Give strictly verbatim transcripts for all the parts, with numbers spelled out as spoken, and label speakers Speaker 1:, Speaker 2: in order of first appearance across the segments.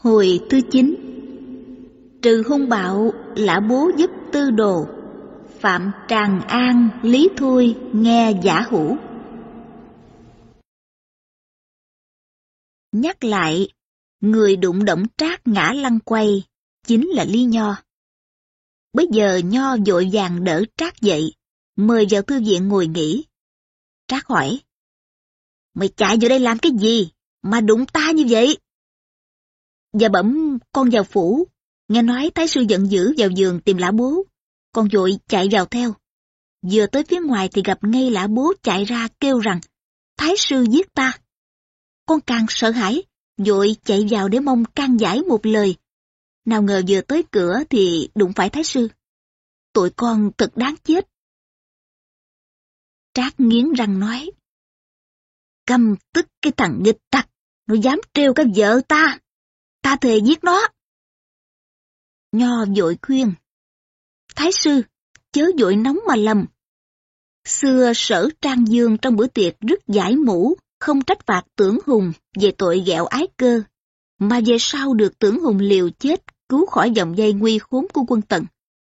Speaker 1: Hồi thứ chín. Trừ hung bạo, Lã Bố giúp tư đồ. Phạm Tràng An, Lý Thôi nghe giả hủ. Nhắc lại, người đụng động Trác ngã lăn quay chính là Lý Nho. Bây giờ Nho vội vàng đỡ Trác dậy, mời vào thư viện ngồi nghỉ. Trác hỏi: "Mày chạy vô đây làm cái gì mà đụng ta như vậy?" Dạ bẩm con vào phủ, nghe nói thái sư giận dữ vào giường tìm Lã Bố, con vội chạy vào theo. Vừa tới phía ngoài thì gặp ngay Lã Bố chạy ra kêu rằng thái sư giết ta. Con càng sợ hãi, vội chạy vào để mong can giải một lời. Nào ngờ vừa tới cửa thì đụng phải thái sư. Tụi con thật đáng chết. Trác nghiến răng nói: "Căm tức cái thằng nghịch tặc, nó dám trêu cái vợ ta. Ta thề giết nó." Nho vội khuyên: "Thái sư, chớ vội nóng mà lầm. Xưa Sở Trang Dương trong bữa tiệc rứt giải mũ, không trách phạt Tưởng Hùng về tội ghẹo ái cơ, mà về sau được Tưởng Hùng liều chết cứu khỏi vòng dây nguy khốn của quân Tần.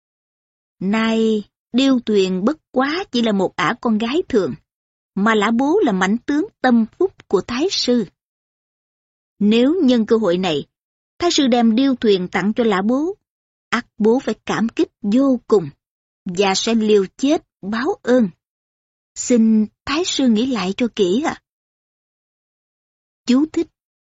Speaker 1: Nay Điêu Tuyền bất quá chỉ là một ả con gái thường, mà Lã Bố là mãnh tướng tâm phúc của thái sư. Nếu nhân cơ hội này, thái sư đem Điêu Tuyền tặng cho Lã Bố, ắt bố phải cảm kích vô cùng, và sẽ liều chết báo ơn. Xin thái sư nghĩ lại cho kỹ ạ." Chú thích: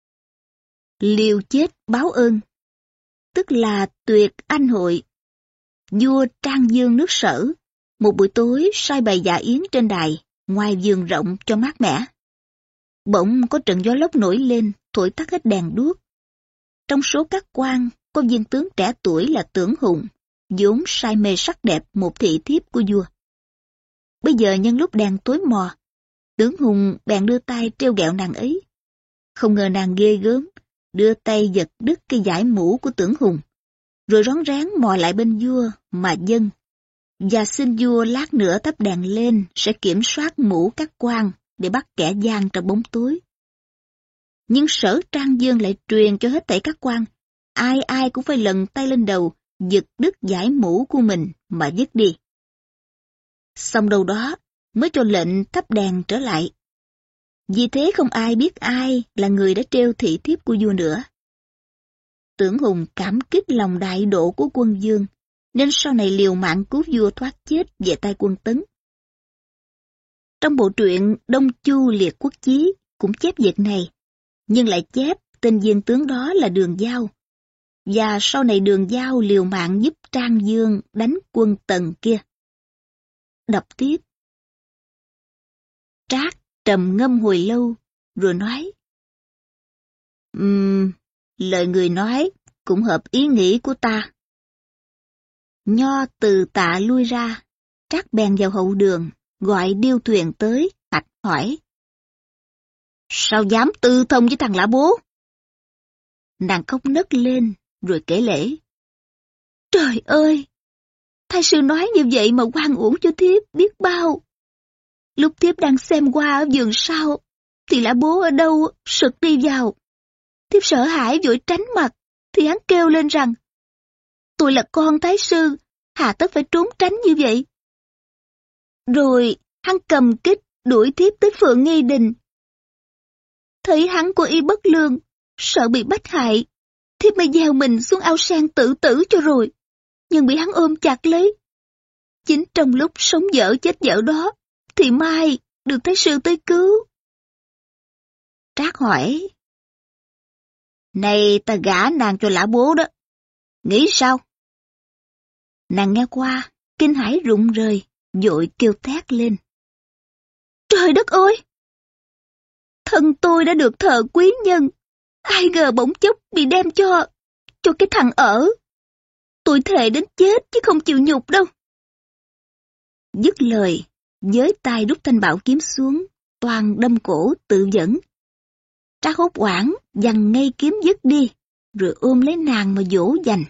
Speaker 1: liều chết báo ơn, tức là tuyệt anh hội. Vua Trang Dương nước Sở, một buổi tối sai bày dạ yến trên đài, ngoài vườn rộng cho mát mẻ. Bỗng có trận gió lốc nổi lên, thổi tắt hết đèn đuốc. Trong số các quan, có viên tướng trẻ tuổi là Tưởng Hùng, vốn say mê sắc đẹp một thị thiếp của vua. Bây giờ nhân lúc đèn tối mò, Tưởng Hùng bèn đưa tay trêu ghẹo nàng ấy. Không ngờ nàng ghê gớm, đưa tay giật đứt cái dải mũ của Tưởng Hùng, rồi rón rén mò lại bên vua mà dâng, và xin vua lát nữa thắp đèn lên sẽ kiểm soát mũ các quan để bắt kẻ gian trong bóng tối. Nhưng Sở Trang Dương lại truyền cho hết thảy các quan, ai ai cũng phải lần tay lên đầu, giật đứt dải mũ của mình mà dứt đi. Xong đâu đó mới cho lệnh thắp đèn trở lại. Vì thế không ai biết ai là người đã trêu thị thiếp của vua nữa. Tưởng Hùng cảm kích lòng đại độ của quân Vương, nên sau này liều mạng cứu vua thoát chết về tay quân Tấn. Trong bộ truyện Đông Chu Liệt Quốc Chí cũng chép việc này, nhưng lại chép tên viên tướng đó là Đường Giao. Và sau này Đường Giao liều mạng giúp Trang Dương đánh quân Tần kia. Đọc tiếp. Trác trầm ngâm hồi lâu, rồi nói: Ừm, lời người nói cũng hợp ý nghĩ của ta. Nho từ tạ lui ra, Trác bèn vào hậu đường, gọi Điêu Tuyền tới, thạch hỏi: Sao dám tư thông với thằng Lã Bố? Nàng khóc nấc lên, rồi kể lễ: Trời ơi! Thái sư nói như vậy mà oan uổng cho thiếp biết bao. Lúc thiếp đang xem qua ở vườn sau, thì Lã Bố ở đâu sực đi vào. Thiếp sợ hãi vội tránh mặt, thì hắn kêu lên rằng: Tôi là con thái sư, hà tất phải trốn tránh như vậy. Rồi hắn cầm kích đuổi thiếp tới Phượng Nghi Đình. Thấy hắn có ý bất lương, sợ bị bách hại, thiếp mới gieo mình xuống ao sen tự tử cho rồi, nhưng bị hắn ôm chặt lấy. Chính trong lúc sống dở chết dở đó, thì mai được thái sư tới cứu. Trác hỏi: Này ta gả nàng cho Lã Bố đó, nghĩ sao? Nàng nghe qua, kinh hãi rụng rời, vội kêu thét lên: Trời đất ơi! Thân tôi đã được thờ quý nhân, ai ngờ bỗng chốc bị đem cho, cho cái thằng ở. Tôi thề đến chết chứ không chịu nhục đâu. Dứt lời, với tay rút thanh bảo kiếm xuống, toan đâm cổ tự dẫn. Trác hốt hoảng, giằng ngay kiếm dứt đi, rồi ôm lấy nàng mà dỗ dành.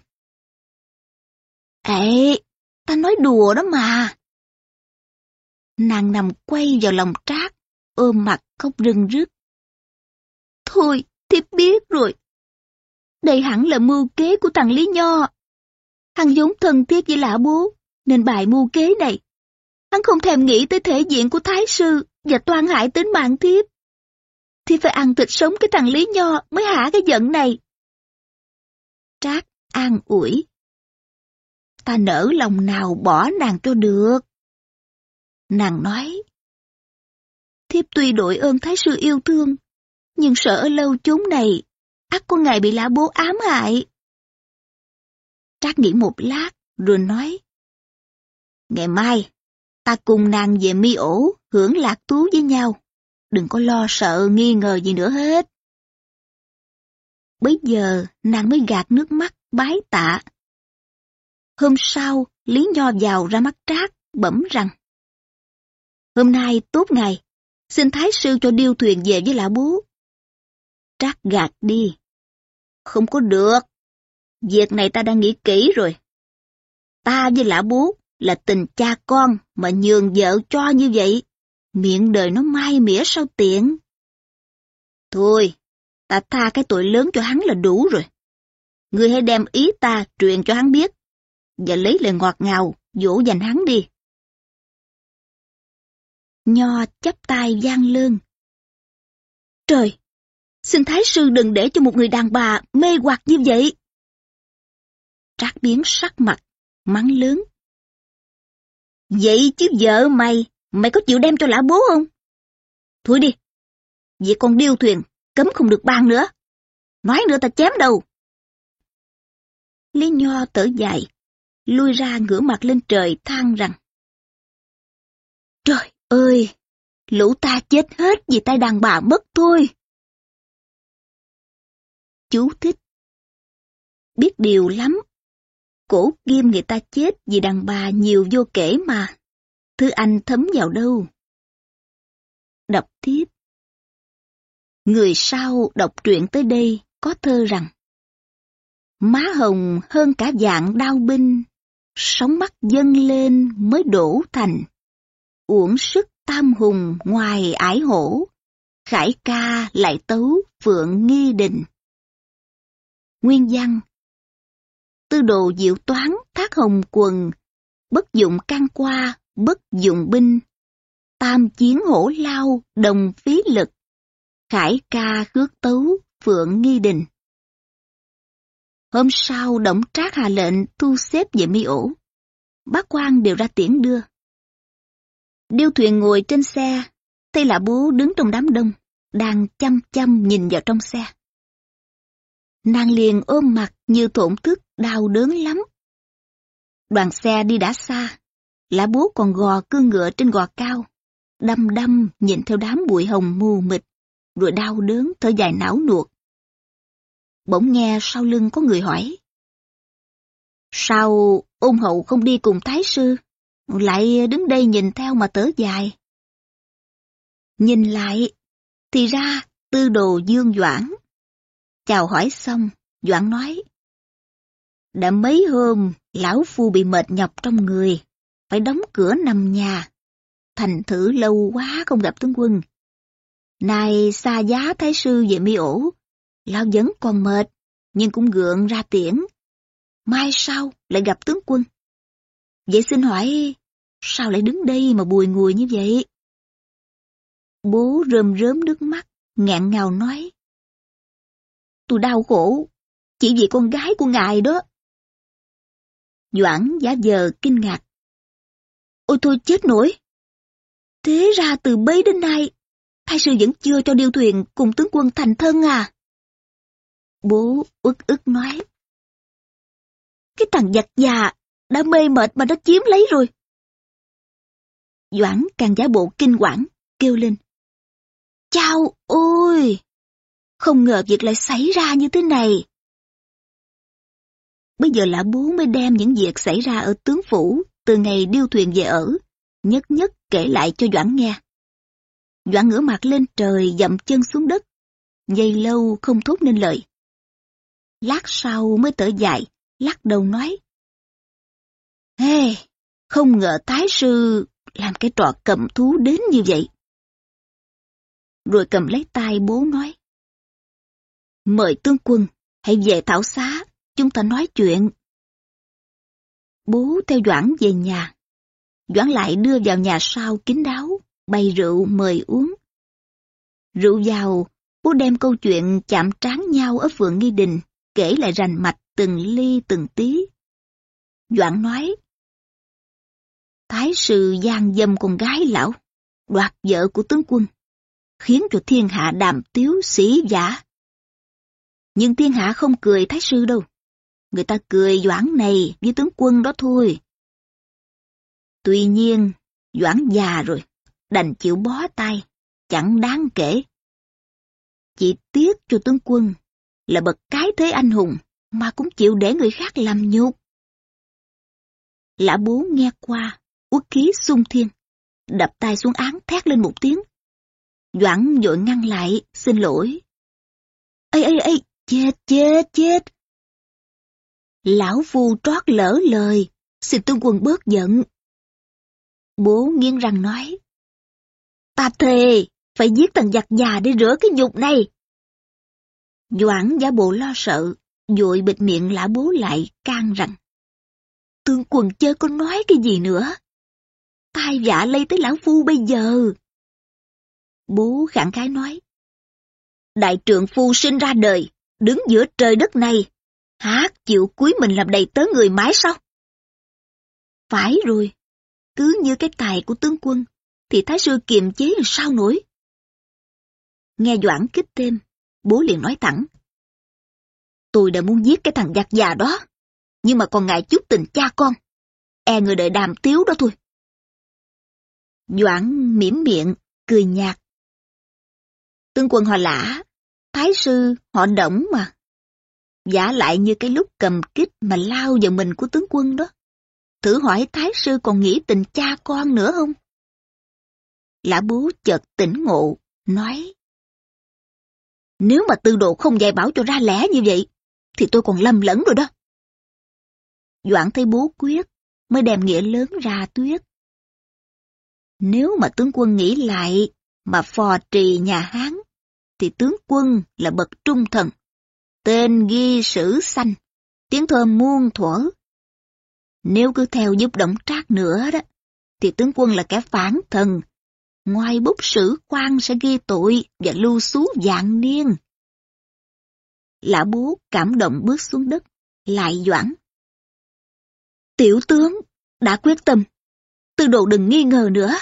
Speaker 1: Ê, ta nói đùa đó mà. Nàng nằm quay vào lòng Trác, ôm mặt khóc rưng rức. Thôi, thiếp biết rồi. Đây hẳn là mưu kế của thằng Lý Nho. Hắn vốn thân thiết với Lã Bố, nên bài mưu kế này. Hắn không thèm nghĩ tới thể diện của Thái sư và toan hại tính mạng thiếp. Thiếp phải ăn thịt sống cái thằng Lý Nho mới hả cái giận này. Trác an ủi. Ta nỡ lòng nào bỏ nàng cho được. Nàng nói. Thiếp tuy đội ơn Thái sư yêu thương, nhưng sợ ở lâu chốn này, ắt có ngày bị Lã Bố ám hại. Trác nghĩ một lát, rồi nói. Ngày mai, ta cùng nàng về Mi Ổ, hưởng lạc thú với nhau. Đừng có lo sợ nghi ngờ gì nữa hết. Bấy giờ, nàng mới gạt nước mắt, bái tạ. Hôm sau, Lý Nho vào ra mắt Trác, bẩm rằng. Hôm nay tốt ngày, xin Thái sư cho điêu thuyền về với Lã Bố. Trác gạt đi. Không có được. Việc này ta đã nghĩ kỹ rồi. Ta với Lã Bố là tình cha con mà nhường vợ cho như vậy. Miệng đời nó mai mỉa sao tiện. Thôi, ta tha cái tội lớn cho hắn là đủ rồi. Ngươi hãy đem ý ta truyền cho hắn biết, và lấy lời ngọt ngào dỗ dành hắn đi. Nho chắp tay vang lơn. Trời, xin Thái sư đừng để cho một người đàn bà mê hoặc như vậy. Trác biến sắc mặt, mắng lớn. Vậy chứ vợ mày, mày có chịu đem cho Lã Bố không? Thôi đi, vậy con điêu thuyền, cấm không được ban nữa. Nói nữa ta chém đầu. Lý Nho thở dài, lui ra ngửa mặt lên trời than rằng. Trời ơi, lũ ta chết hết vì tay đàn bà mất thôi. Chú thích. Biết điều lắm. Cổ kim người ta chết vì đàn bà nhiều vô kể mà. Thứ anh thấm vào đâu. Đọc tiếp. Người sau đọc truyện tới đây có thơ rằng. Má hồng hơn cả vạn đao binh, sóng mắt dâng lên mới đổ thành. Uổng sức tam hùng ngoài ải hổ, khải ca lại tấu phượng nghi đình. Nguyên văn. Tư đồ diệu toán thác hồng quần, bất dụng can qua, bất dụng binh. Tam chiến hổ lao đồng phí lực, khải ca khước tấu phượng nghi đình. Hôm sau Đổng Trác hạ lệnh thu xếp về Mi Ổ. Bác quan đều ra tiễn đưa. Điêu thuyền ngồi trên xe, thấy Lã Bố đứng trong đám đông, đang chăm chăm nhìn vào trong xe. Nàng liền ôm mặt như thổn thức, đau đớn lắm. Đoàn xe đi đã xa, Lã Bố còn gò cương ngựa trên gò cao, đăm đăm nhìn theo đám bụi hồng mù mịt, rồi đau đớn thở dài não nuột. Bỗng nghe sau lưng có người hỏi. Sao ôn hậu không đi cùng Thái sư, lại đứng đây nhìn theo mà thở dài? Nhìn lại, thì ra tư đồ Dương Doãn. Chào hỏi xong, Doãn nói. Đã mấy hôm, lão phu bị mệt nhọc trong người, phải đóng cửa nằm nhà. Thành thử lâu quá không gặp tướng quân. Nay xa giá Thái sư về Mi Ổ, lão vẫn còn mệt, nhưng cũng gượng ra tiễn. Mai sau lại gặp tướng quân. Vậy xin hỏi, sao lại đứng đây mà bùi ngùi như vậy? Bố rơm rớm nước mắt, nghẹn ngào nói. Tôi đau khổ, chỉ vì con gái của ngài đó. Doãn giả vờ kinh ngạc. Ôi thôi chết nổi. Thế ra từ bấy đến nay, Thái sư vẫn chưa cho điêu thuyền cùng tướng quân thành thân à? Bố uất ức nói. Cái thằng giặc già đã mê mệt mà nó chiếm lấy rồi. Doãn càng giả bộ kinh quản, kêu lên. Chao ôi! Không ngờ việc lại xảy ra như thế này. Bây giờ Lã Bố mới đem những việc xảy ra ở tướng phủ từ ngày điêu thuyền về ở, nhất nhất kể lại cho Doãn nghe. Doãn ngửa mặt lên trời dậm chân xuống đất, giây lâu không thốt nên lời. Lát sau mới thở dài, lắc đầu nói. Ê, không ngờ Thái sư làm cái trò cầm thú đến như vậy. Rồi cầm lấy tay bố nói. Mời tướng quân Hãy về Thảo Xá, chúng ta nói chuyện. Bố theo Doãn về nhà. Doãn lại đưa vào nhà sau kín đáo, bày rượu mời uống. Rượu vào, bố đem câu chuyện chạm trán nhau ở Phượng Nghi Đình, kể lại rành mạch từng ly từng tí. Doãn nói, Thái sư gian dâm con gái lão, đoạt vợ của tướng quân, khiến cho thiên hạ đàm tiếu sĩ vả. Nhưng thiên hạ không cười Thái sư đâu, người ta cười Doãn này với tướng quân đó thôi. Tuy nhiên, Doãn già rồi, đành chịu bó tay, chẳng đáng kể. Chỉ tiếc cho tướng quân là bậc cái thế anh hùng mà cũng chịu để người khác làm nhục. Lã Bố nghe qua, uất khí xung thiên, đập tay xuống án thét lên một tiếng. Doãn vội ngăn lại, xin lỗi. Ây ây ây, chết chết chết. Lão phu trót lỡ lời, xin tướng quân bớt giận. Bố nghiến răng nói, ta thề, phải giết thằng giặc già để rửa cái nhục này. Doãn giả bộ lo sợ, vội bịt miệng Lã Bố lại, can rằng, tướng quân chớ có nói cái gì nữa. Tai vạ lây tới lão phu bây giờ. Bố khẳng khái nói, đại trượng phu sinh ra đời, đứng giữa trời đất này, há chịu cúi mình làm đầy tớ người mãi sao? Phải rồi, cứ như cái tài của tướng quân, thì thái sư kiềm chế làm sao nổi. Nghe Doãn kích thêm, bố liền nói thẳng, tôi đã muốn giết cái thằng giặc già đó, nhưng mà còn ngại chút tình cha con, e người đợi đàm tiếu đó thôi. Doãn mỉm miệng, cười nhạt. Tướng quân họ Lã, thái sư họ Đổng mà. Vả lại như cái lúc cầm kích mà lao vào mình của tướng quân đó. Thử hỏi thái sư còn nghĩ tình cha con nữa không? Lã Bố chợt tỉnh ngộ, nói, nếu mà Tư Đồ không dạy bảo cho ra lẽ như vậy, thì tôi còn lầm lẫn rồi đó. Doãn thấy bố quyết, mới đem nghĩa lớn ra tuyết. Nếu mà tướng quân nghĩ lại, mà phò trì nhà Hán, thì tướng quân là bậc trung thần, tên ghi sử xanh, tiếng thơm muôn thuở. Nếu cứ theo giúp Đổng Trác nữa đó, thì tướng quân là kẻ phản thần, ngoài bút sử quan sẽ ghi tội và lưu xú vạn niên. Lã Bố cảm động bước xuống đất, lại Doãn. Tiểu tướng, đã quyết tâm, Tư Đồ đừng nghi ngờ nữa.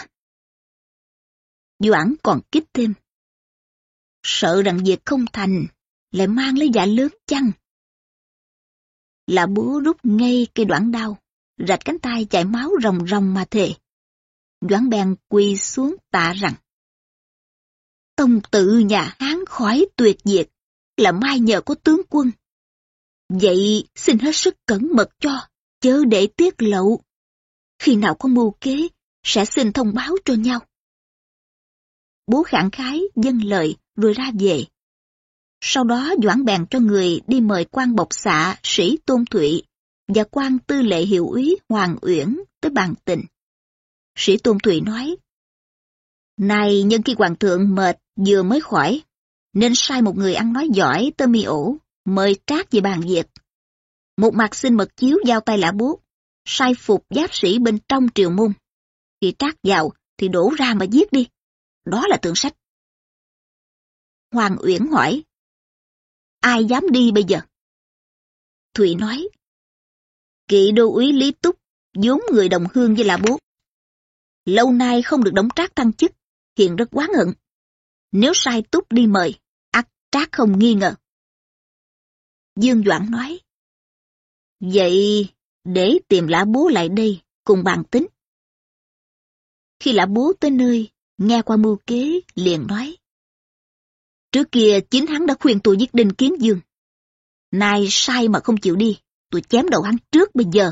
Speaker 1: Doãn còn kích thêm. Sợ rằng việc không thành, lại mang lấy dạ lớn chăng? Lã Bố rút ngay cây đoạn đao, rạch cánh tay chảy máu ròng ròng mà thề. Doãn bèn quỳ xuống tạ rằng, tông tự nhà Hán khỏi tuyệt diệt, là mai nhờ có tướng quân. Vậy xin hết sức cẩn mật cho, chớ để tiết lộ. Khi nào có mưu kế, sẽ xin thông báo cho nhau. Bố khẳng khái dâng lời rồi ra về. Sau đó Doãn bèn cho người đi mời quan bộc xạ Sĩ Tôn Thụy và quan tư lệ hiệu úy Hoàng Uyển tới bàn tình. Sĩ Tôn Thụy nói, này nhân khi hoàng thượng mệt vừa mới khỏi, nên sai một người ăn nói giỏi tới mi ổ, mời Trác về bàn việc. Một mặt xin mật chiếu giao tay Lã Bố, sai phục giáp sĩ bên trong triều môn. Khi Trác vào thì đổ ra mà giết đi. Đó là thượng sách. Hoàng Uyển hỏi, ai dám đi bây giờ? Thụy nói, kỵ đô úy Lý Túc, vốn người đồng hương với Lã Bố. Lâu nay không được Đổng Trác thăng chức, hiện rất oán hận. Nếu sai Túc đi mời, ắt Trác không nghi ngờ. Dương Doãn nói, vậy để tìm Lã Bố lại đây, cùng bàn tính. Khi Lã Bố tới nơi, nghe qua mưu kế, liền nói, trước kia chính hắn đã khuyên tôi giết Đinh Kiến Dương. Nay sai mà không chịu đi, tôi chém đầu hắn trước bây giờ.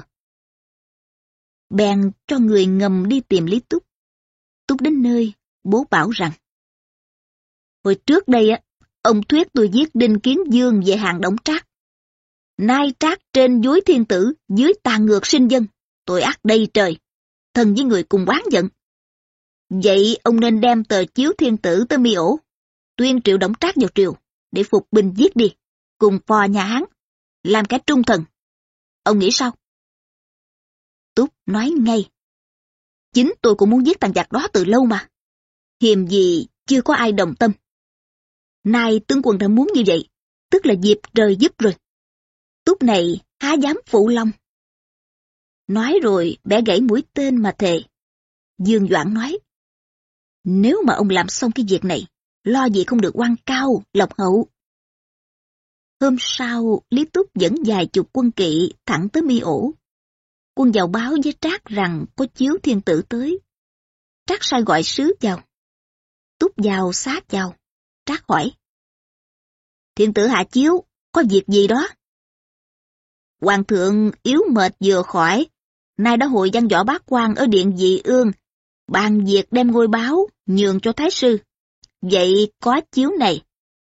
Speaker 1: Bèn cho người ngầm đi tìm Lý Túc. Túc đến nơi, bố bảo rằng, hồi trước đây á, ông thuyết tôi giết Đinh Kiến Dương về hàng Đổng Trác. Nay Trác trên dối thiên tử, dưới tàn ngược sinh dân, tội ác đầy trời, thần với người cùng oán giận. Vậy ông nên đem tờ chiếu thiên tử tới mi ổ, tuyên triệu Đổng Trác vào triều, để phục binh giết đi. cùng phò nhà Hán, làm kẻ trung thần. Ông nghĩ sao? Túc nói ngay. Chính tôi cũng muốn giết thằng giặc đó từ lâu mà. Hiềm gì chưa có ai đồng tâm. Nay tướng quân đã muốn như vậy, tức là dịp trời giúp rồi. Túc này há dám phụ lòng. Nói rồi bẻ gãy mũi tên mà thề. Dương Doãn nói, nếu mà ông làm xong cái việc này, lo gì không được quan cao, lộc hậu. Hôm sau, Lý Túc dẫn vài chục quân kỵ thẳng tới Mi Ổ. Quân vào báo với Trác rằng có chiếu thiên tử tới. Trác sai gọi sứ vào. Túc vào sát vào. Trác hỏi, thiên tử hạ chiếu, có việc gì đó? Hoàng thượng yếu mệt vừa khỏi, nay đã hội văn võ bá quan ở điện Dị Ương, bàn việc đem ngôi báo nhường cho thái sư. Vậy có chiếu này.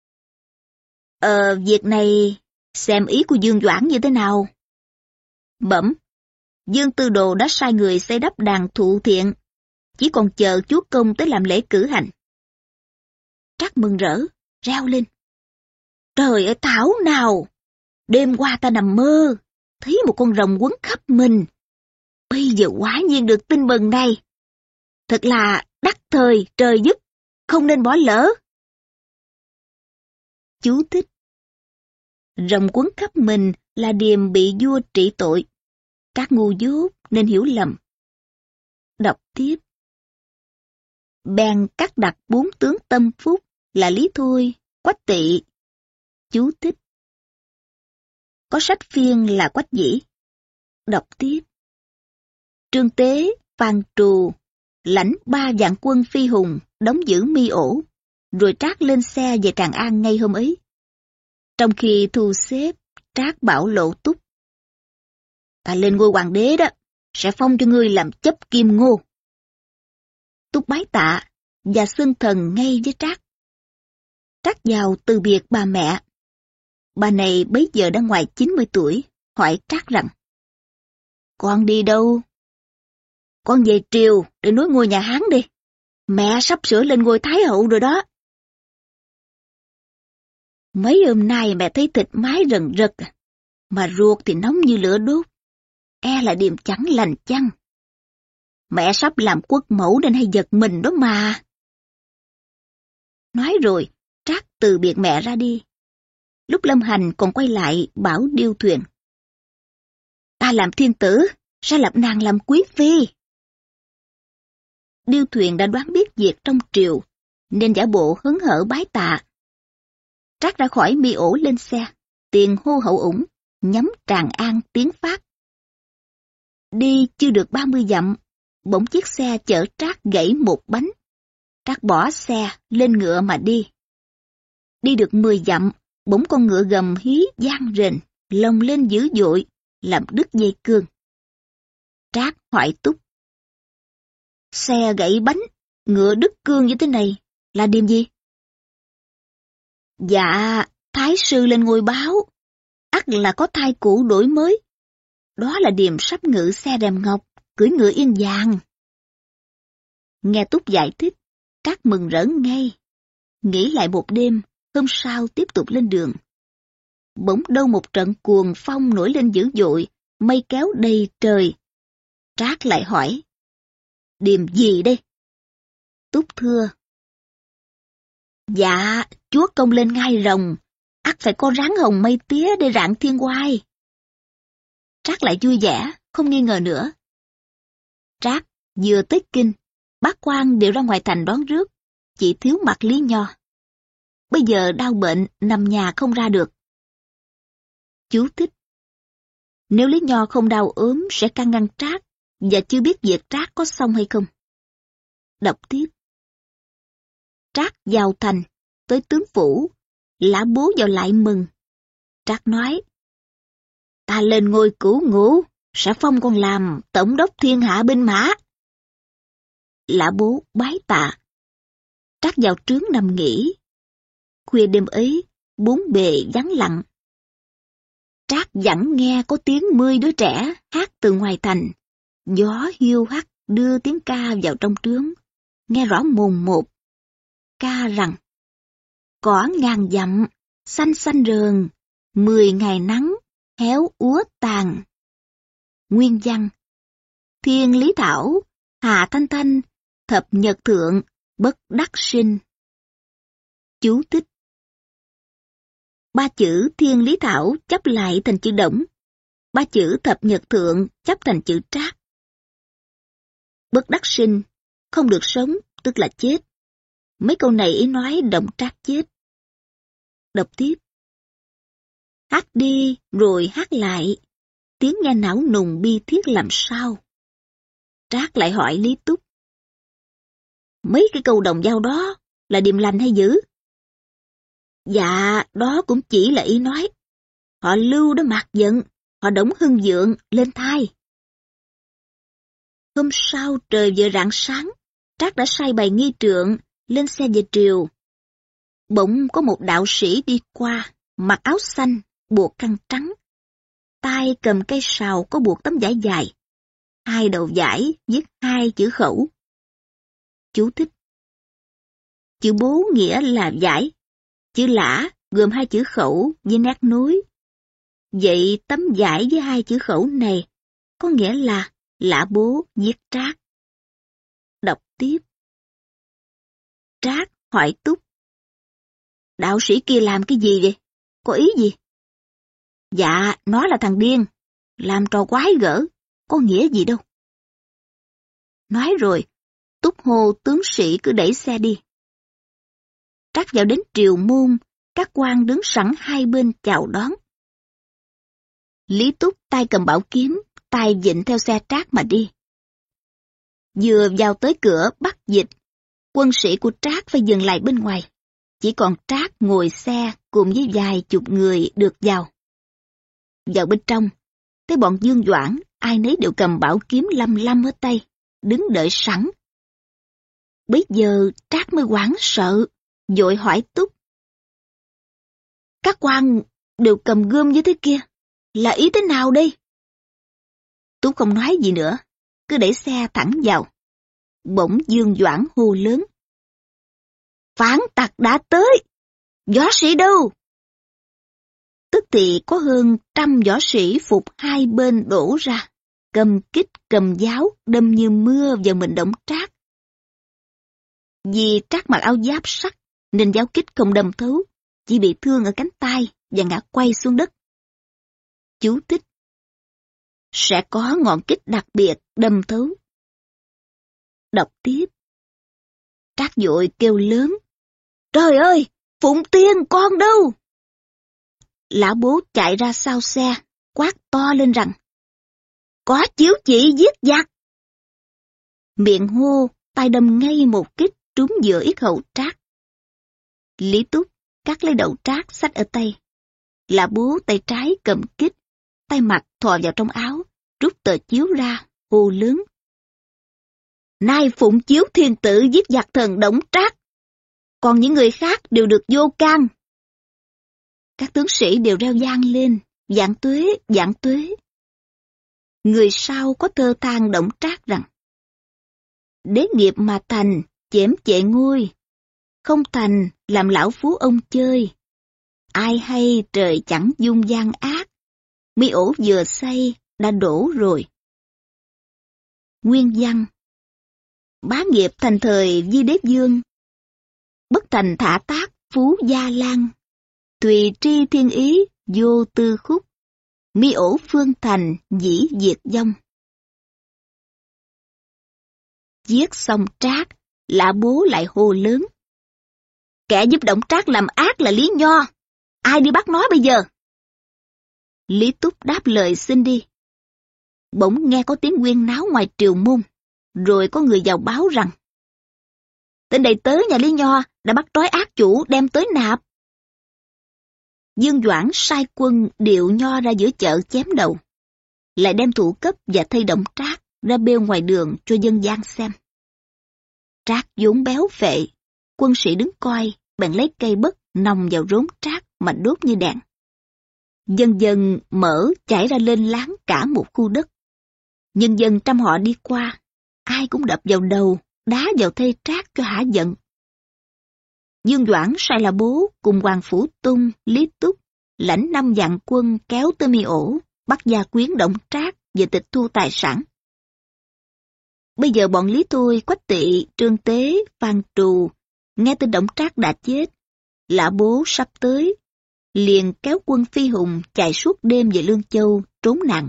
Speaker 1: Ờ, việc này xem ý của Dương Doãn như thế nào? Bẩm, Dương Tư Đồ đã sai người xây đắp đàn thụ thiện, chỉ còn chờ chúa công tới làm lễ cử hành. Trác mừng rỡ, reo lên. Trời ơi thảo nào! Đêm qua ta nằm mơ, thấy một con rồng quấn khắp mình. Bây giờ quả nhiên được tin mừng này. Thật là đắc thời trời giúp, không nên bỏ lỡ. Chú thích. Rồng quấn khắp mình là điềm bị vua trị tội. Các ngu dốt nên hiểu lầm. Đọc tiếp. Bèn cắt đặt bốn tướng tâm phúc là Lý Thôi, Quách Tỵ. Chú thích. Có sách phiên là Quách Dĩ. Đọc tiếp. Trương Tế, Phan Trù, lãnh ba vạn quân phi hùng, đóng giữ Mi Ổ, rồi Trác lên xe về Tràng An ngay hôm ấy. Trong khi thu xếp, Trác bảo Lộ Túc. Ta lên ngôi hoàng đế đó, sẽ phong cho ngươi làm chấp kim ngô. Túc bái tạ, và xưng thần ngay với Trác. Trác vào từ biệt bà mẹ. Bà này bấy giờ đã ngoài chín mươi tuổi, hỏi Trác rằng, con đi đâu? Con về triều để nối ngôi nhà Hán đi. Mẹ sắp sửa lên ngôi Thái hậu rồi đó. Mấy hôm nay mẹ thấy thịt mái rần rật, mà ruột thì nóng như lửa đốt. E là điềm chẳng lành chăng. Mẹ sắp làm quốc mẫu nên hay giật mình đó mà. Nói rồi, Trác từ biệt mẹ ra đi. Lúc Lâm Hành còn quay lại bảo Điêu Thuyền. Ta làm thiên tử, sẽ lập nàng làm quý phi. Điêu Thuyền đã đoán biết việc trong triều, nên giả bộ hớn hở bái tạ. Trác ra khỏi Mi Ổ lên xe, tiền hô hậu ủng, nhắm Tràng An tiến phát. Đi chưa được ba mươi dặm, bỗng chiếc xe chở Trác gãy một bánh. Trác bỏ xe, lên ngựa mà đi. Đi được mười dặm, bỗng con ngựa gầm hí vang rền, lồng lên dữ dội, làm đứt dây cương. Trác hỏi Túc. Xe gãy bánh, ngựa đứt cương như thế này, là điềm gì? Dạ, thái sư lên ngôi báo, ắt là có thai cũ đổi mới. Đó là điềm sắp ngự xe rèm ngọc, cưỡi ngựa yên vàng. Nghe Túc giải thích, Trác mừng rỡ ngay. Nghĩ lại một đêm, hôm sau tiếp tục lên đường. Bỗng đâu một trận cuồng phong nổi lên dữ dội, mây kéo đầy trời. Trác lại hỏi. Điềm gì đây? Túc thưa. Dạ, chúa công lên ngai rồng, ắt phải có ráng hồng mây tía để rạng thiên oai. Trác lại vui vẻ, không nghi ngờ nữa. Trác vừa tới kinh, bác quan đều ra ngoài thành đón rước, chỉ thiếu mặt Lý Nho. Bây giờ đau bệnh, nằm nhà không ra được. Chú thích. Nếu Lý Nho không đau ốm sẽ can ngăn Trác, và chưa biết việc Trác có xong hay không. Đọc tiếp. Trác vào thành, tới tướng phủ, lã bố vào lại mừng. Trác nói, ta lên ngôi cửu ngũ, sẽ phong con làm tổng đốc thiên hạ binh mã. Lã bố bái tạ. Trác vào trướng nằm nghỉ. Khuya đêm ấy, bốn bề vắng lặng. Trác vẫn nghe có tiếng mươi đứa trẻ hát từ ngoài thành. Gió hiu hắt đưa tiếng ca vào trong trướng, nghe rõ mồn một. Ca rằng, cỏ ngàn dặm, xanh xanh rờn, Mười ngày nắng, héo úa tàn. Nguyên văn. Thiên lý thảo, hạ thanh thanh, thập nhật thượng, bất đắc sinh. Chú thích. Ba chữ thiên lý thảo chấp lại thành chữ đổng. Ba chữ thập nhật thượng chấp thành chữ trác. Bất đắc sinh, không được sống, tức là chết. Mấy câu này ý nói Đổng Trác chết. Đọc tiếp. Hát đi rồi hát lại, tiếng nghe não nùng bi thiết làm sao. Trác lại hỏi Lý Túc. Mấy cái câu đồng dao đó là điềm lành hay dữ? Dạ, đó cũng chỉ là ý nói. Họ Lưu đã mạc giận, họ Đổng hưng vượng lên thai. Hôm sau trời vừa rạng sáng, Trác đã sai bày nghi trượng, lên xe về triều. Bỗng có một đạo sĩ đi qua, mặc áo xanh, buộc khăn trắng. tay cầm cây sào có buộc tấm vải dài. Hai đầu vải viết hai chữ khẩu. Chú thích. Chữ bố nghĩa là vải. Chữ lã gồm hai chữ khẩu với nét nối. Vậy tấm vải với hai chữ khẩu này có nghĩa là lã bố viết Trác. Đọc tiếp. Trác hỏi Túc. Đạo sĩ kia làm cái gì vậy? Có ý gì? Dạ, nó là thằng điên. Làm trò quái gở. Có nghĩa gì đâu. Nói rồi, Túc hô tướng sĩ cứ đẩy xe đi. Trác vào đến triều môn, các quan đứng sẵn hai bên chào đón. Lý Túc tay cầm bảo kiếm, tay vịn theo xe Trác mà đi. Vừa vào tới cửa Bắc Dịch, quân sĩ của Trác phải dừng lại bên ngoài. Chỉ còn Trác ngồi xe cùng với vài chục người được vào. Vào bên trong, thấy bọn Dương Doãn, ai nấy đều cầm bảo kiếm lăm lăm ở tay, đứng đợi sẵn. Bấy giờ Trác mới hoảng sợ, vội hỏi Túc. Các quan đều cầm gươm như thế kia, là ý thế nào đây? Túc không nói gì nữa, cứ đẩy xe thẳng vào. Bỗng Dương Doãn hô lớn. Phản tặc đã tới! Võ sĩ đâu? Tức thì có hơn trăm võ sĩ phục hai bên đổ ra, cầm kích cầm giáo đâm như mưa vào mình Đổng Trác. Vì Trác mặc áo giáp sắt nên giáo kích không đâm thấu, chỉ bị thương ở cánh tay và ngã quay xuống đất. Chú thích. Sẽ có ngọn kích đặc biệt đâm thấu. Đọc tiếp. Trác vội kêu lớn. Trời ơi! Phụng Tiên con đâu? Lão bố chạy ra sau xe, quát to lên rằng. Có chiếu chỉ giết giặc! Miệng hô, tay đâm ngay một kích trúng giữa yết hầu Trác. Lý Túc cắt lấy đầu Trác xách ở tay. Lão bố tay trái cầm kích, tay mặt thò vào trong áo, rút tờ chiếu ra, hô lớn. Nay phụng chiếu thiên tử giết giặc thần Đổng Trác, còn những người khác đều được vô can. Các tướng sĩ đều reo vang lên, vạn tuế, vạn tuế. Người sau có thơ than Đổng Trác rằng, đế nghiệp mà thành, chém chệ ngôi, không thành, làm lão phú ông chơi. Ai hay trời chẳng dung gian ác, mi ổ vừa xây, đã đổ rồi. Nguyên văn. Bá nghiệp thành thời Di Đế Dương, bất thành thả tác phú gia lan. Tùy tri thiên ý vô tư khúc, mi ổ phương thành dĩ diệt vong. Giết xong Trác, lã bố lại hô lớn. Kẻ giúp Đổng Trác làm ác là Lý Nho, ai đi bắt nó bây giờ? Lý Túc đáp lời xin đi. Bỗng nghe có tiếng huyên náo ngoài triều môn, rồi có người vào báo rằng tên đầy tớ nhà Lý Nho đã bắt trói ác chủ đem tới nạp. Dương Doãn sai quân điệu Nho ra giữa chợ chém đầu, lại đem thủ cấp và thây Đổng Trác ra bêu ngoài đường cho dân gian xem. Trác vốn béo phệ, quân sĩ đứng coi, bèn lấy cây bất nòng vào rốn Trác mà đốt như đèn. Dần dần mỡ chảy ra lên láng cả một khu đất. Nhân dân trăm họ đi qua, ai cũng đập vào đầu, đá vào thây Trác cho hả giận. Dương Doãn sai là bố cùng Hoàng Phủ Tung, Lý Túc lãnh năm vạn quân kéo tới mi ổ, bắt gia quyến Đổng Trác về tịch thu tài sản. Bây giờ bọn Lý Thôi, Quách Tỵ, Trương Tế, Phan Trù nghe tin Đổng Trác đã chết, Lã Bố sắp tới, liền kéo quân Phi Hùng chạy suốt đêm về Lương Châu trốn nạn.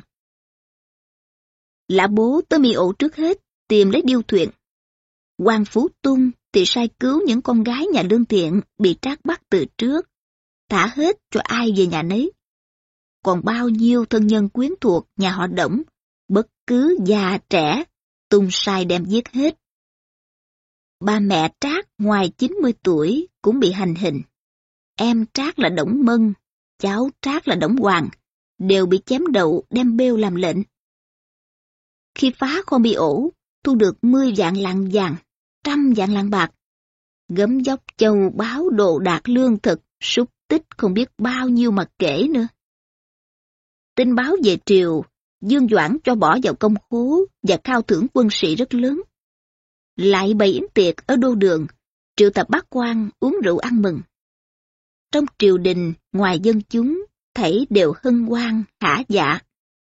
Speaker 1: Lã Bố tới mi ổ trước hết, tìm lấy điêu thuyền. Quan Phú Tung thì sai cứu những con gái nhà Lương Thiện bị Trác bắt từ trước, thả hết cho ai về nhà nấy. Còn bao nhiêu thân nhân quyến thuộc nhà họ Đổng, bất cứ già trẻ, Tung sai đem giết hết. Ba mẹ Trác ngoài chín mươi tuổi cũng bị hành hình. Em Trác là Đổng Mân, cháu Trác là Đổng Hoàng, đều bị chém đầu đem bêu làm lệnh. Khi phá kho mi ổ, thu được mươi vạn lạng vàng, trăm vạn lạng bạc, gấm dốc châu báu đồ đạc lương thực, súc tích không biết bao nhiêu mà kể nữa. Tin báo về triều, Dương Doãn cho bỏ vào công khố và khao thưởng quân sĩ rất lớn. Lại bày yến tiệc ở đô đường, triệu tập bác quan uống rượu ăn mừng. Trong triều đình, ngoài dân chúng, thảy đều hân hoan, hả dạ.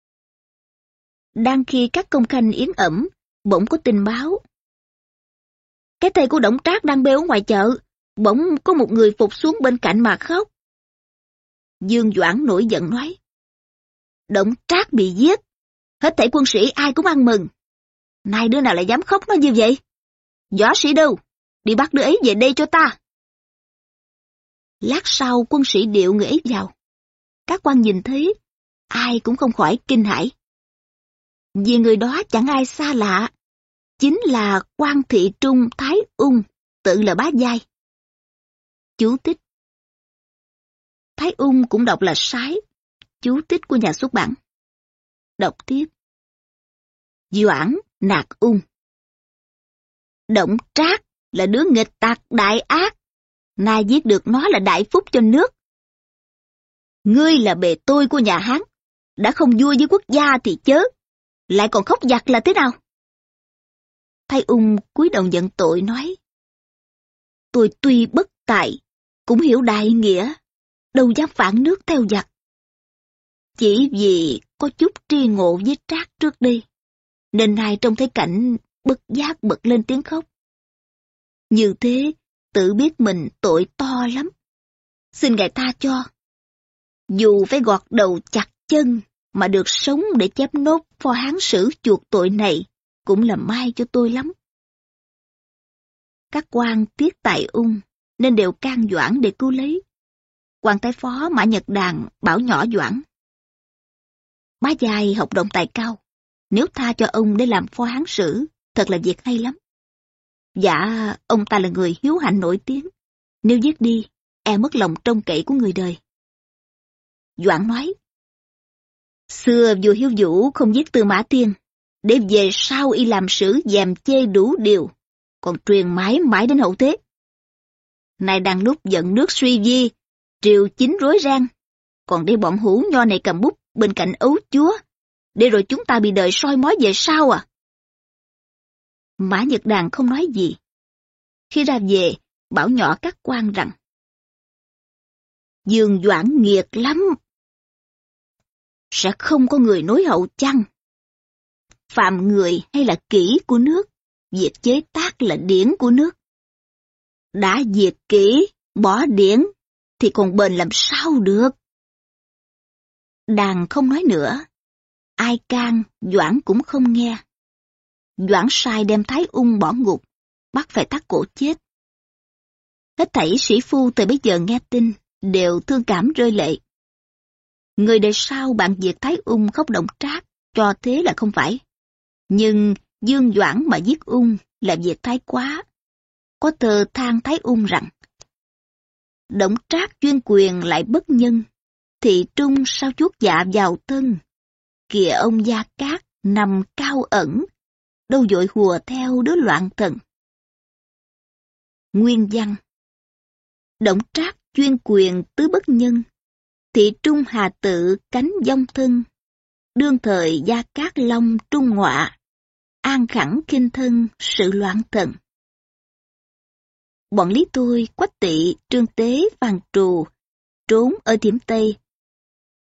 Speaker 1: Đang khi các công khanh yến ẩm, bỗng có tin báo. Cái thầy của Đổng Trác đang bêu ở ngoài chợ, bỗng có một người phục xuống bên cạnh mà khóc. Dương Doãn nổi giận nói, Đổng Trác bị giết, hết thảy quân sĩ ai cũng ăn mừng. Nay đứa nào lại dám khóc nó như vậy? Võ sĩ đâu? Đi bắt đứa ấy về đây cho ta. Lát sau quân sĩ điệu người ấy vào. Các quan nhìn thấy, ai cũng không khỏi kinh hãi. Vì người đó chẳng ai xa lạ, chính là Quan Thị Trung Thái Ung, tự là bá giai. Chú thích. Thái Ung cũng đọc là Sái, chú thích của nhà xuất bản. Đọc tiếp. Doãn nạt Ung. Đổng Trác là đứa nghịch tặc đại ác, nay giết được nó là đại phúc cho nước. Ngươi là bề tôi của nhà Hán, đã không vui với quốc gia thì chớ, lại còn khóc giặc là thế nào? Thái Ung cúi đầu nhận tội nói, tôi tuy bất tài, cũng hiểu đại nghĩa, đâu dám phản nước theo giặc. Chỉ vì có chút tri ngộ với Trác trước đây, nên nay trông thấy cảnh bất giác bật lên tiếng khóc. Như thế, tự biết mình tội to lắm. Xin ngài tha cho. Dù phải gọt đầu chặt chân, mà được sống để chép nốt Phò Hán Sử chuộc tội này, cũng là may cho tôi lắm. Các quan tiếc tại Ung, nên đều can Doãn để cứu lấy. Quan thái phó Mã Nhật Đàn bảo nhỏ Doãn. Bá giai học động tài cao, nếu tha cho ông để làm Phó Hán Sử, thật là việc hay lắm. Dạ, ông ta là người hiếu hạnh nổi tiếng, nếu giết đi, e mất lòng trông cậy của người đời. Doãn nói, xưa vua Hiếu Vũ không giết Tư Mã Thiên, để về sau y làm sử dèm chê đủ điều, còn truyền mãi mãi đến hậu thế. Nay đang lúc giận nước suy vi, triều chính rối ren, còn để bọn hữu nho này cầm bút bên cạnh ấu chúa, để rồi chúng ta bị đời soi mói về sau à? Mã Nhật Đàn không nói gì. Khi ra về, bảo nhỏ các quan rằng, Dương Doãn nghiệt lắm, sẽ không có người nối hậu chăng? Phạm người hay là kỹ của nước, việc chế tác là điển của nước. Đã diệt kỹ, bỏ điển, thì còn bền làm sao được? Đàn không nói nữa. Ai can, Doãn cũng không nghe. Doãn sai đem Thái Ung bỏ ngục, bắt phải thắt cổ chết. Hết thảy sĩ phu từ bây giờ nghe tin, đều thương cảm rơi lệ. Người đời sau bạn việc Thái Ung khóc Đổng Trác, cho thế là không phải. Nhưng Dương Doãn mà giết Ung là việc thái quá. Có thơ than Thái Ung rằng, Đổng Trác chuyên quyền lại bất nhân, thị trung sao chuốt dạ vào thân. Kìa ông Gia Cát nằm cao ẩn, đâu vội hùa theo đứa loạn thần. Nguyên văn. Đổng Trác chuyên quyền tứ bất nhân, thị trung hà tự cánh vong thân. Đương thời Gia Cát Long trung ngọa, an khẳng khinh thân sự loạn thần. Bọn Lý Tôi, Quách Tỵ, Trương Tế, Phan Trù trốn ở Thiểm Tây,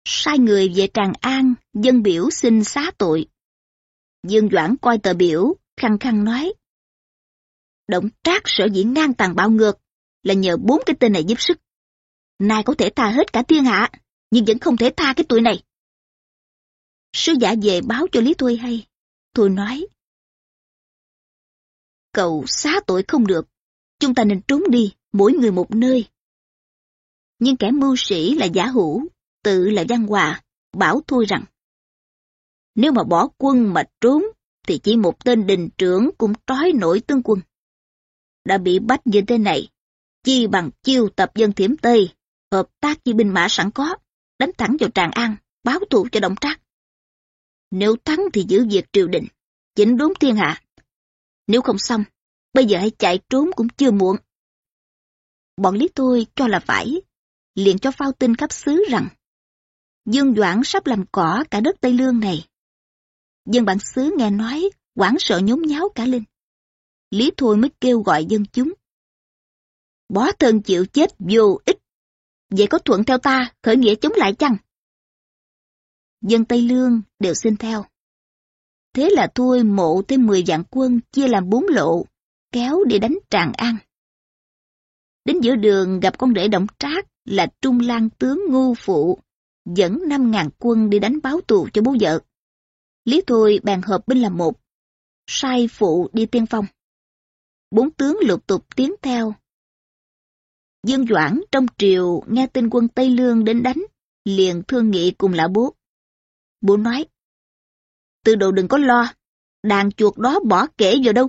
Speaker 1: sai người về Tràng An dâng biểu xin xá tội. Dương Doãn coi tờ biểu, khăng khăng nói: Đổng Trác sở dĩ ngang tàn bạo ngược là nhờ bốn cái tên này giúp sức. Nay có thể tha hết cả thiên hạ, nhưng vẫn không thể tha cái tụi này. Sứ giả về báo cho Lý Thôi hay. Thôi nói: Cậu xá tội không được, chúng ta nên trốn đi, mỗi người một nơi. Nhưng kẻ mưu sĩ là Giả Hữu, tự là Văn Hòa, bảo Thôi rằng: Nếu mà bỏ quân mà trốn, thì chỉ một tên đình trưởng cũng trói nổi tướng quân. Đã bị bắt như thế này, chi bằng chiêu tập dân Thiểm Tây, hợp tác với binh mã sẵn có, đánh thẳng vào Tràng An, báo thù cho Đổng Trác. Nếu thắng thì giữ việc triều đình, chỉnh đốn thiên hạ. Nếu không xong, bây giờ hãy chạy trốn cũng chưa muộn. Bọn Lý Thôi cho là phải, liền cho phao tin khắp xứ rằng Dương Doãn sắp làm cỏ cả đất Tây Lương này. Dân bản xứ nghe nói, hoảng sợ nhốn nháo cả lên. Lý Thôi mới kêu gọi dân chúng: Bỏ thân chịu chết vô ích, vậy có thuận theo ta khởi nghĩa chống lại chăng? Dân Tây Lương đều xin theo. Thế là Thôi mộ thêm mười vạn quân chia làm bốn lộ, kéo đi đánh Tràng An. Đến giữa đường gặp con rể Đổng Trác là Trung Lang tướng Ngưu Phụ, dẫn năm ngàn quân đi đánh báo thù cho bố vợ. Lý Thôi bèn hợp binh làm một, sai Phụ đi tiên phong. Bốn tướng lục tục tiến theo. Dương Doãn trong triều nghe tin quân Tây Lương đến đánh, liền thương nghị cùng Lã Bố. Bố nói: Từ đầu đừng có lo, đàn chuột đó bỏ kể vào đâu.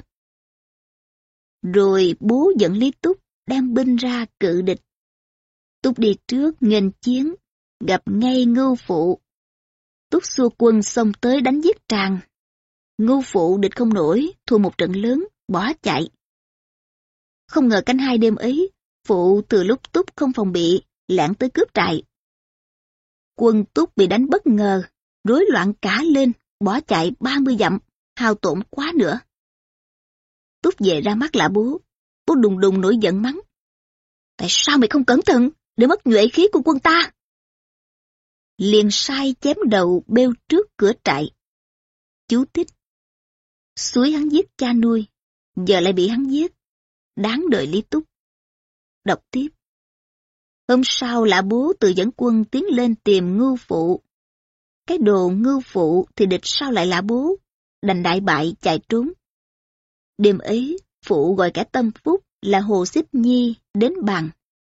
Speaker 1: Rồi bố dẫn Lý Túc đem binh ra cự địch. Túc đi trước nghênh chiến, gặp ngay Ngưu Phụ. Túc xua quân xông tới đánh giết Tràng. Ngưu Phụ địch không nổi, thua một trận lớn, bỏ chạy. Không ngờ canh hai đêm ấy, Phụ từ lúc Túc không phòng bị, lẻn tới cướp trại. Quân Túc bị đánh bất ngờ, rối loạn cả lên, bỏ chạy ba mươi dặm, hao tổn quá nữa. Túc về ra mắt Lã Bố, bố đùng đùng nổi giận mắng: Tại sao mày không cẩn thận, để mất nhuệ khí của quân ta? Liền sai chém đầu bêu trước cửa trại. Chú thích: Suối hắn giết cha nuôi, giờ lại bị hắn giết, đáng đợi Lý Túc. Đọc tiếp. Hôm sau Lã Bố tự dẫn quân tiến lên tìm Ngưu Phụ. Cái đồ Ngưu Phụ thì địch sao lại Lã Bố, đành đại bại chạy trốn. Đêm ấy, Phụ gọi cả tâm phúc là Hồ Xích Nhi đến bàn.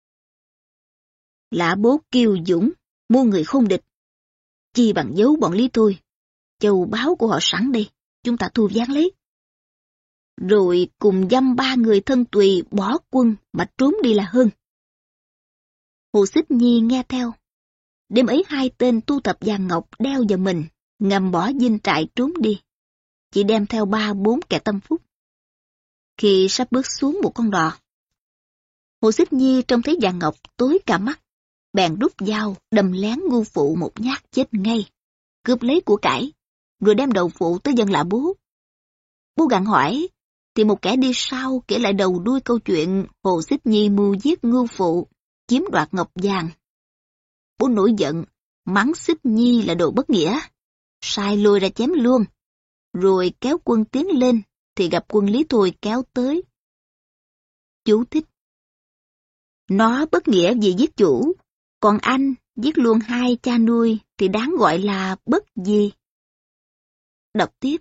Speaker 1: Lã Bố kiêu dũng, mua người không địch. Chi bằng giấu bọn Lý Thôi, châu báu của họ sẵn đây, chúng ta thu ván lấy. Rồi cùng dăm ba người thân tùy bỏ quân mà trốn đi là hơn. Hồ Xích Nhi nghe theo. Đêm ấy hai tên tu thập vàng ngọc đeo vào mình, ngầm bỏ dinh trại trốn đi. Chỉ đem theo ba bốn kẻ tâm phúc. Khi sắp bước xuống một con đò, Hồ Xích Nhi trông thấy vàng ngọc tối cả mắt, bèn rút dao đâm lén Ngưu Phụ một nhát chết ngay, cướp lấy của cải, rồi đem đầu Phụ tới dân Lã Bố. Bố gặng hỏi, thì một kẻ đi sau kể lại đầu đuôi câu chuyện Hồ Xích Nhi mưu giết Ngưu Phụ, chiếm đoạt ngọc vàng. Bố nổi giận, mắng Xích Nhi là đồ bất nghĩa, sai lôi ra chém luôn, rồi kéo quân tiến lên, thì gặp quân Lý Thôi kéo tới. Chú thích: Nó bất nghĩa vì giết chủ, còn anh giết luôn hai cha nuôi thì đáng gọi là bất gì. Đọc tiếp.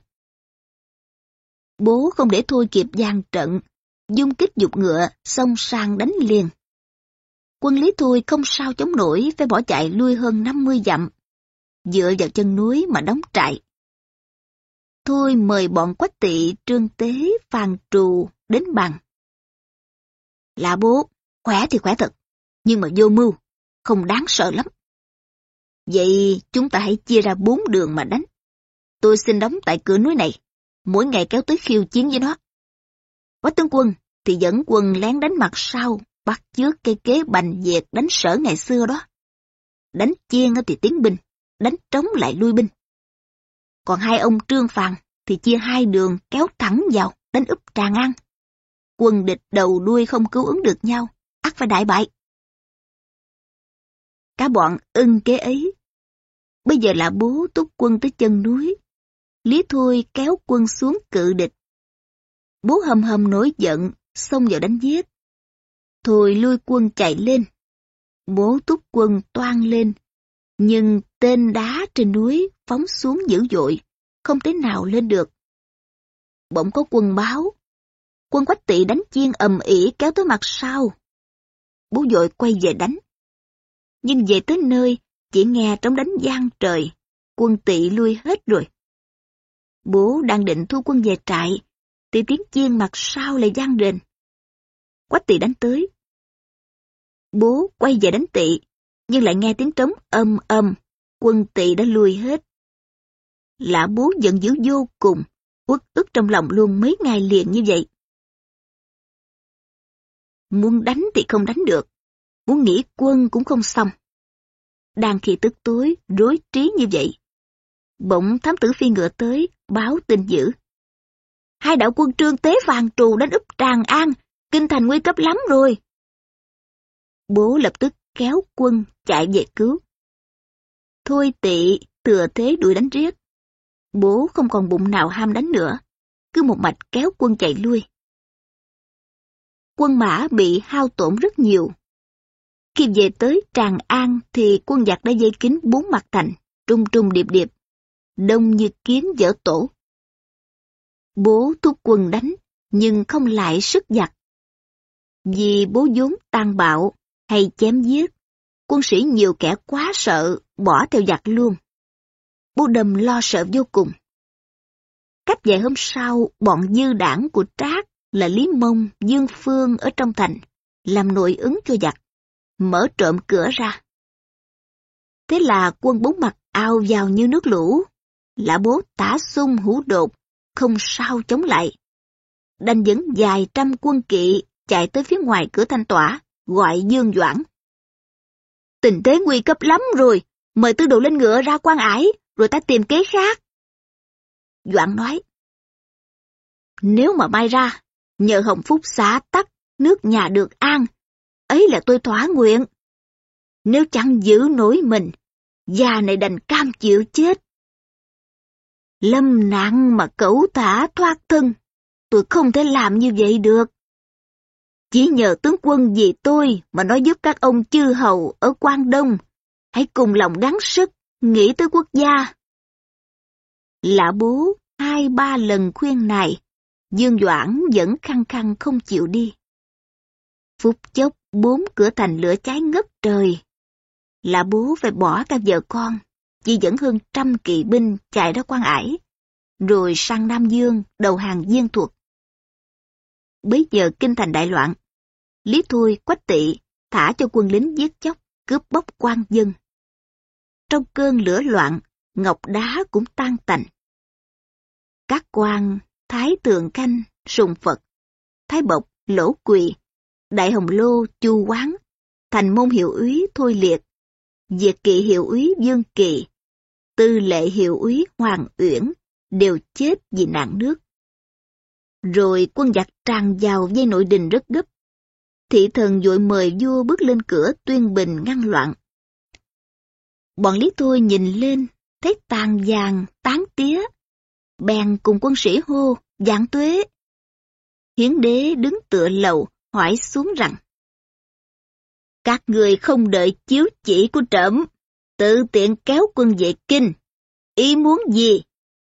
Speaker 1: Bố không để Thôi kịp dàn trận, dung kích dục ngựa, xông sang đánh liền. Quân Lý Thôi không sao chống nổi, phải bỏ chạy lui hơn năm mươi dặm, dựa vào chân núi mà đóng trại. Thôi mời bọn Quách Tỵ, Trương Tế, Phan Trù đến bàn. Lã Bố, khỏe thì khỏe thật, nhưng mà vô mưu, không đáng sợ lắm. Vậy chúng ta hãy chia ra bốn đường mà đánh. Tôi xin đóng tại cửa núi này, mỗi ngày kéo tới khiêu chiến với nó. Quách tướng quân thì dẫn quân lén đánh mặt sau, bắt chước cây kế bành dẹt đánh Sở ngày xưa đó. Đánh chiên thì tiến binh, đánh trống lại lui binh. Còn hai ông Trương Phàn thì chia hai đường kéo thẳng vào, đánh úp Tràng An. Quân địch đầu đuôi không cứu ứng được nhau, ắt phải đại bại. Cả bọn ưng kế ấy, Bây giờ là bố túc quân tới chân núi. Lý Thôi kéo quân xuống cự địch. Bố hầm hầm nổi giận, xông vào đánh giết. Thôi lui quân chạy lên. Bố túc quân toan lên, nhưng tên đá trên núi phóng xuống dữ dội, không thể nào lên được. Bỗng có quân báo. Quân Quách Tỵ đánh chiên ầm ĩ kéo tới mặt sau. Bố vội quay về đánh. Nhưng về tới nơi, chỉ nghe trống đánh vang trời, quân Tỵ lui hết rồi. Bố đang định thu quân về trại, thì tiếng chiên mặt sau lại vang rền. Quách Tỵ đánh tới. Bố quay về đánh Tỵ, nhưng lại nghe tiếng trống âm âm, quân Tỵ đã lui hết. Lã bố giận dữ vô cùng, uất ức trong lòng luôn mấy ngày liền như vậy. Muốn đánh thì không đánh được, muốn nghỉ quân cũng không xong. Đang khi tức tối, rối trí như vậy, bỗng thám tử phi ngựa tới, báo tin dữ. Hai đạo quân Trương Tế Phàn Trù đánh úp Tràng An, kinh thành nguy cấp lắm rồi. Bố lập tức kéo quân chạy về cứu. Thôi Tỵ thừa thế đuổi đánh riết. Bố không còn bụng nào ham đánh nữa, cứ một mạch kéo quân chạy lui. Quân mã bị hao tổn rất nhiều. Khi về tới Tràng An thì quân giặc đã vây kín bốn mặt thành, trung trung điệp điệp, đông như kiến dở tổ. Bố thúc quân đánh, nhưng không lại sức giặc. Vì bố vốn tàn bạo hay chém giết, quân sĩ nhiều kẻ quá sợ, bỏ theo giặc luôn. Bố đầm lo sợ vô cùng. Cách vài hôm sau, bọn dư đảng của Trác là Lý Mông, Dương Phương ở trong thành, làm nội ứng cho giặc, mở trộm cửa ra. Thế là quân bốn mặt ao vào như nước lũ, Lã Bố tả xung hữu đột, không sao chống lại. Đành dẫn vài trăm quân kỵ chạy tới phía ngoài cửa Thanh Tỏa, gọi Dương Doãn. Tình thế nguy cấp lắm rồi, mời tư đồ lên ngựa ra quan ải, rồi ta tìm kế khác. Doãn nói, nếu mà may ra, nhờ hồng phúc xã tắc, nước nhà được an, ấy là tôi thỏa nguyện. Nếu chẳng giữ nổi mình, già này đành cam chịu chết. Lâm nạn mà cẩu thả thoát thân, tôi không thể làm như vậy được. Chỉ nhờ tướng quân vì tôi mà nói giúp các ông chư hầu ở Quan Đông, hãy cùng lòng gắng sức, nghĩ tới quốc gia. Lã Bố hai ba lần khuyên này, Dương Doãn vẫn khăng khăng không chịu đi. Phút chốc bốn cửa thành lửa cháy ngất trời. Lã Bố phải bỏ cả vợ con, chỉ dẫn hơn trăm kỵ binh chạy ra quan ải, rồi sang Nam Dương đầu hàng Diên Thuật. Bấy giờ kinh thành đại loạn, Lý Thôi, Quách Tỵ thả cho quân lính giết chóc, cướp bóc quan dân. Trong cơn lửa loạn, ngọc đá cũng tan tành. Các quan Thái Tượng Khanh, Sùng Phật, Thái Bộc, Lỗ Quỳ, Đại Hồng Lô, Chu Quán, Thành Môn hiệu úy Thôi Liệt, Diệt Kỵ hiệu úy Dương Kỳ, Tư Lệ hiệu úy Hoàng Uyển đều chết vì nạn nước. Rồi quân giặc tràn vào dây nội đình rất gấp. Thị thần vội mời vua bước lên cửa tuyên bình ngăn loạn. Bọn Lý Thôi nhìn lên, thấy tàn vàng, tán tía. Bèn cùng quân sĩ hô, vạn tuế. Hiến đế đứng tựa lầu, hỏi xuống rằng, các người không đợi chiếu chỉ của trẫm, tự tiện kéo quân về kinh, ý muốn gì?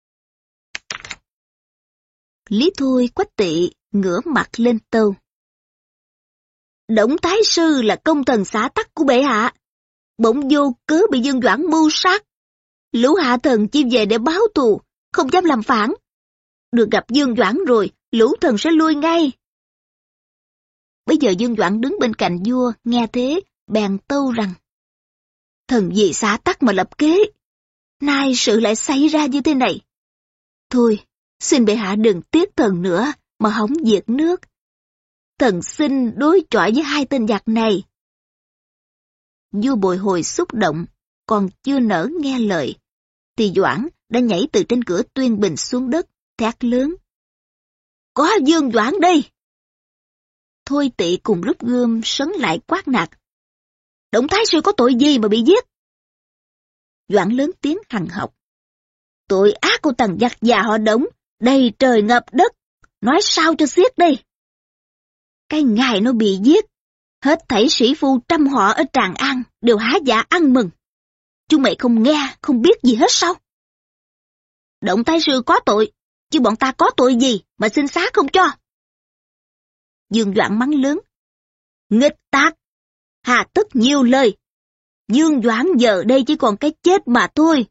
Speaker 1: Lý Thôi, Quách Tỵ ngửa mặt lên tâu. Đổng Thái Sư là công thần xã tắc của bệ hạ, bỗng vô cớ bị Dương Doãn mưu sát. Lũ hạ thần chỉ về để báo thù, không dám làm phản. Được gặp Dương Doãn rồi, lũ thần sẽ lui ngay. Bây giờ Dương Doãn đứng bên cạnh vua, nghe thế, bèn tâu rằng, thần vì xã tắc mà lập kế, nay sự lại xảy ra như thế này. Thôi, xin bệ hạ đừng tiếc thần nữa, mà hỏng diệt nước. Thần xin đối chọi với hai tên giặc này. Vua bồi hồi xúc động, còn chưa nỡ nghe lời, thì Doãn đã nhảy từ trên cửa tuyên bình xuống đất, thét lớn. Có Dương Doãn đây! Thôi Tỵ cùng rút gươm sấn lại quát nạt. Đổng Thái Sư có tội gì mà bị giết? Doãn lớn tiếng hằn học. Tội ác của thằng giặc già họ Đổng, đầy trời ngập đất, nói sao cho xiết đây. Cái ngày nó bị giết, hết thảy sĩ phu trăm họ ở Tràng An đều há dạ ăn mừng. Chúng mày không nghe, không biết gì hết sao? Động thái sư có tội, chứ bọn ta có tội gì mà xin xá không cho? Dương Doãn mắng lớn. Nghịch tạc, hà tất nhiều lời. Dương Doãn giờ đây chỉ còn cái chết mà thôi.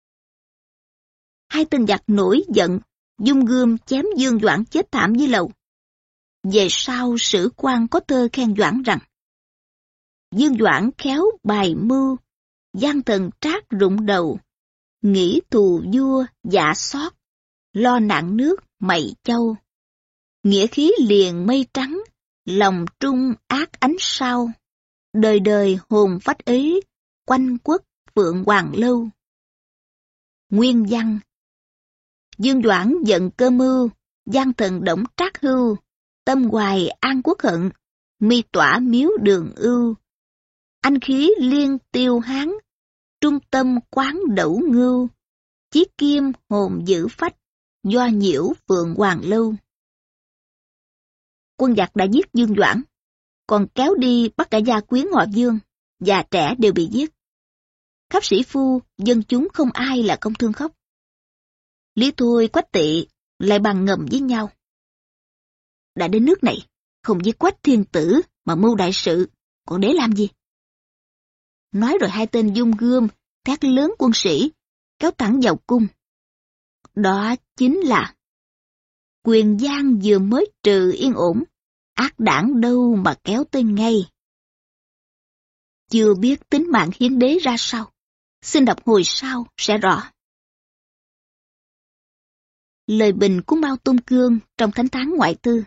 Speaker 1: Hai tên giặc nổi giận, dung gươm chém Dương Doãn chết thảm dưới lầu. Về sau sử quan có thơ khen Doãn rằng: Dương Doãn khéo bài mưu, gian thần trác rụng đầu, nghĩ thù vua dạ xót, lo nạn nước mày châu. Nghĩa khí liền mây trắng, lòng trung ác ánh sao, đời đời hồn phách ấy, quanh quốc phượng hoàng lâu. Nguyên văn: Dương Doãn giận cơ mưu, gian thần Đổng Trác hưu, tâm hoài an quốc hận, mi tỏa miếu đường ưu. Anh khí liên tiêu hán, trung tâm quán đẩu ngưu, chí kim hồn giữ phách, do nhiễu phượng hoàng lâu. Quân giặc đã giết Dương Doãn, còn kéo đi bắt cả gia quyến họ Dương, già trẻ đều bị giết. Khắp sĩ phu, dân chúng không ai là không thương khóc. Lý Thôi, Quách Tị lại bàn ngầm với nhau. Đã đến nước này, không giết Quách thiên tử mà mưu đại sự, còn để làm gì? Nói rồi hai tên dung gươm, thét lớn quân sĩ, kéo thẳng vào cung. Đó chính là Quyền Giang vừa mới trừ yên ổn, ác đảng đâu mà kéo tới ngay. Chưa biết tính mạng hiến đế ra sao, xin đọc hồi sau sẽ rõ. Lời bình của Mao Tôn Cương trong thánh tháng ngoại tư.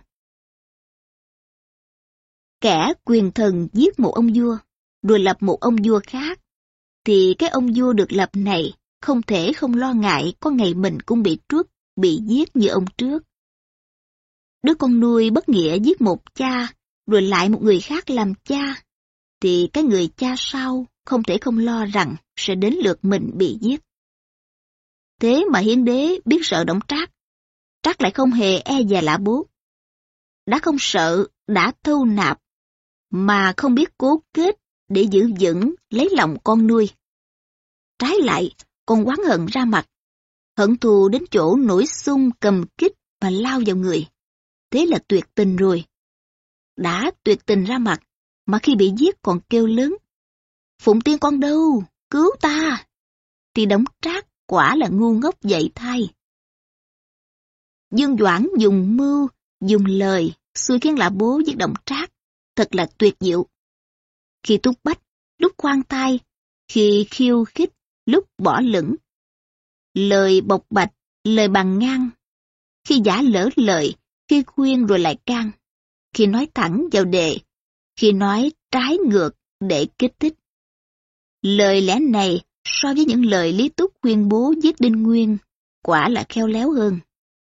Speaker 1: Kẻ quyền thần giết một ông vua, rồi lập một ông vua khác, thì cái ông vua được lập này không thể không lo ngại có ngày mình cũng bị truất, bị giết như ông trước. Đứa con nuôi bất nghĩa giết một cha, rồi lại một người khác làm cha, thì cái người cha sau không thể không lo rằng sẽ đến lượt mình bị giết. Thế mà hiến đế biết sợ Đổng Trác, Trác lại không hề e dè Lã Bố. Đã không sợ, đã thâu nạp, mà không biết cố kết để giữ vững lấy lòng con nuôi. Trái lại, còn oán hận ra mặt, hận thù đến chỗ nổi xung cầm kích mà lao vào người. Thế là tuyệt tình rồi. Đã tuyệt tình ra mặt, mà khi bị giết còn kêu lớn: Phụng Tiên con đâu, cứu ta! Thì Đổng Trác quả là ngu ngốc dậy thay. Dương Doãn dùng mưu, dùng lời, xui khiến Lã Bố giết Đổng Trác, thật là tuyệt diệu. Khi túc bách, lúc khoan thai, khi khiêu khích, lúc bỏ lửng. Lời bộc bạch, lời bằng ngang. Khi giả lỡ lời, khi khuyên rồi lại can. Khi nói thẳng vào đề, khi nói trái ngược để kích thích. Lời lẽ này so với những lời Lý Túc khuyên bố giết Đinh Nguyên, quả là khéo léo hơn.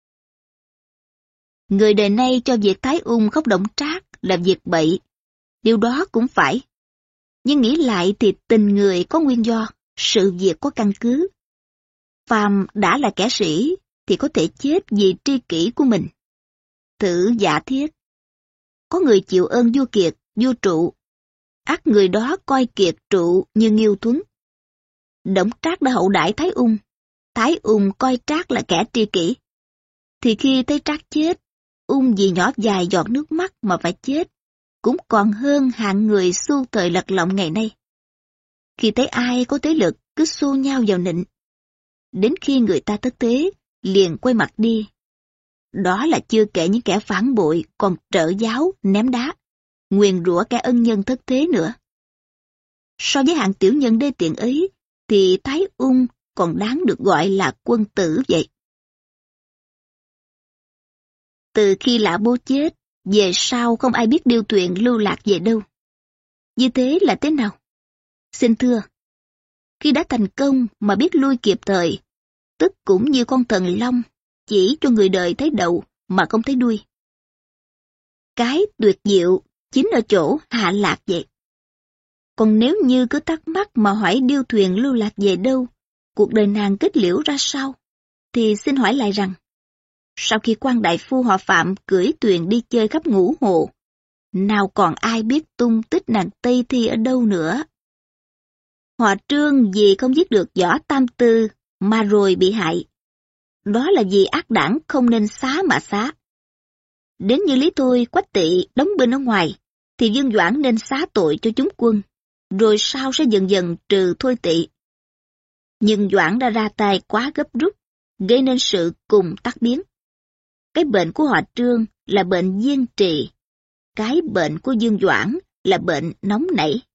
Speaker 1: Người đời nay cho việc Thái Ung khóc Đổng Trác là việc bậy, điều đó cũng phải. Nhưng nghĩ lại thì tình người có nguyên do, sự việc có căn cứ. Phàm đã là kẻ sĩ thì có thể chết vì tri kỷ của mình. Thử giả thiết. Có người chịu ơn vua Kiệt, vua Trụ. Ắt người đó coi Kiệt Trụ như Nghiêu Thuấn. Đổng Trác đã hậu đãi Thái Ung. Thái Ung coi Trác là kẻ tri kỷ. Thì khi thấy Trác chết, Ung vì nhỏ dài giọt nước mắt mà phải chết, cũng còn hơn hạng người xu thời lật lọng ngày nay. Khi thấy ai có thế lực cứ xô nhau vào nịnh. Đến khi người ta thất thế, liền quay mặt đi. Đó là chưa kể những kẻ phản bội còn trợ giáo, ném đá, nguyền rủa kẻ ân nhân thất thế nữa. So với hạng tiểu nhân đê tiện ấy, thì Thái Ung còn đáng được gọi là quân tử vậy. Từ khi Lã Bố chết, về sau không ai biết điêu thuyền lưu lạc về đâu. Như thế là thế nào? Xin thưa, khi đã thành công mà biết lui kịp thời, tức cũng như con thần long, chỉ cho người đời thấy đầu mà không thấy đuôi. Cái tuyệt diệu chính ở chỗ hạ lạc vậy. Còn nếu như cứ thắc mắc mà hỏi điêu thuyền lưu lạc về đâu, cuộc đời nàng kết liễu ra sao, thì xin hỏi lại rằng, sau khi quan đại phu họ Phạm cưỡi thuyền đi chơi khắp ngũ hồ, nào còn ai biết tung tích nàng Tây Thi ở đâu nữa? Họ Trương vì không giết được Võ Tam Tư mà rồi bị hại. Đó là vì ác đảng không nên xá mà xá. Đến như Lý Thôi, Quách Tỵ đóng binh ở ngoài, thì Dương Doãn nên xá tội cho chúng quân, rồi sau sẽ dần dần trừ Thôi Tỵ. Nhưng Doãn đã ra tay quá gấp rút, gây nên sự cùng tắc biến. Cái bệnh của họ Trương là bệnh diên trì, cái bệnh của Dương Doãn là bệnh nóng nảy.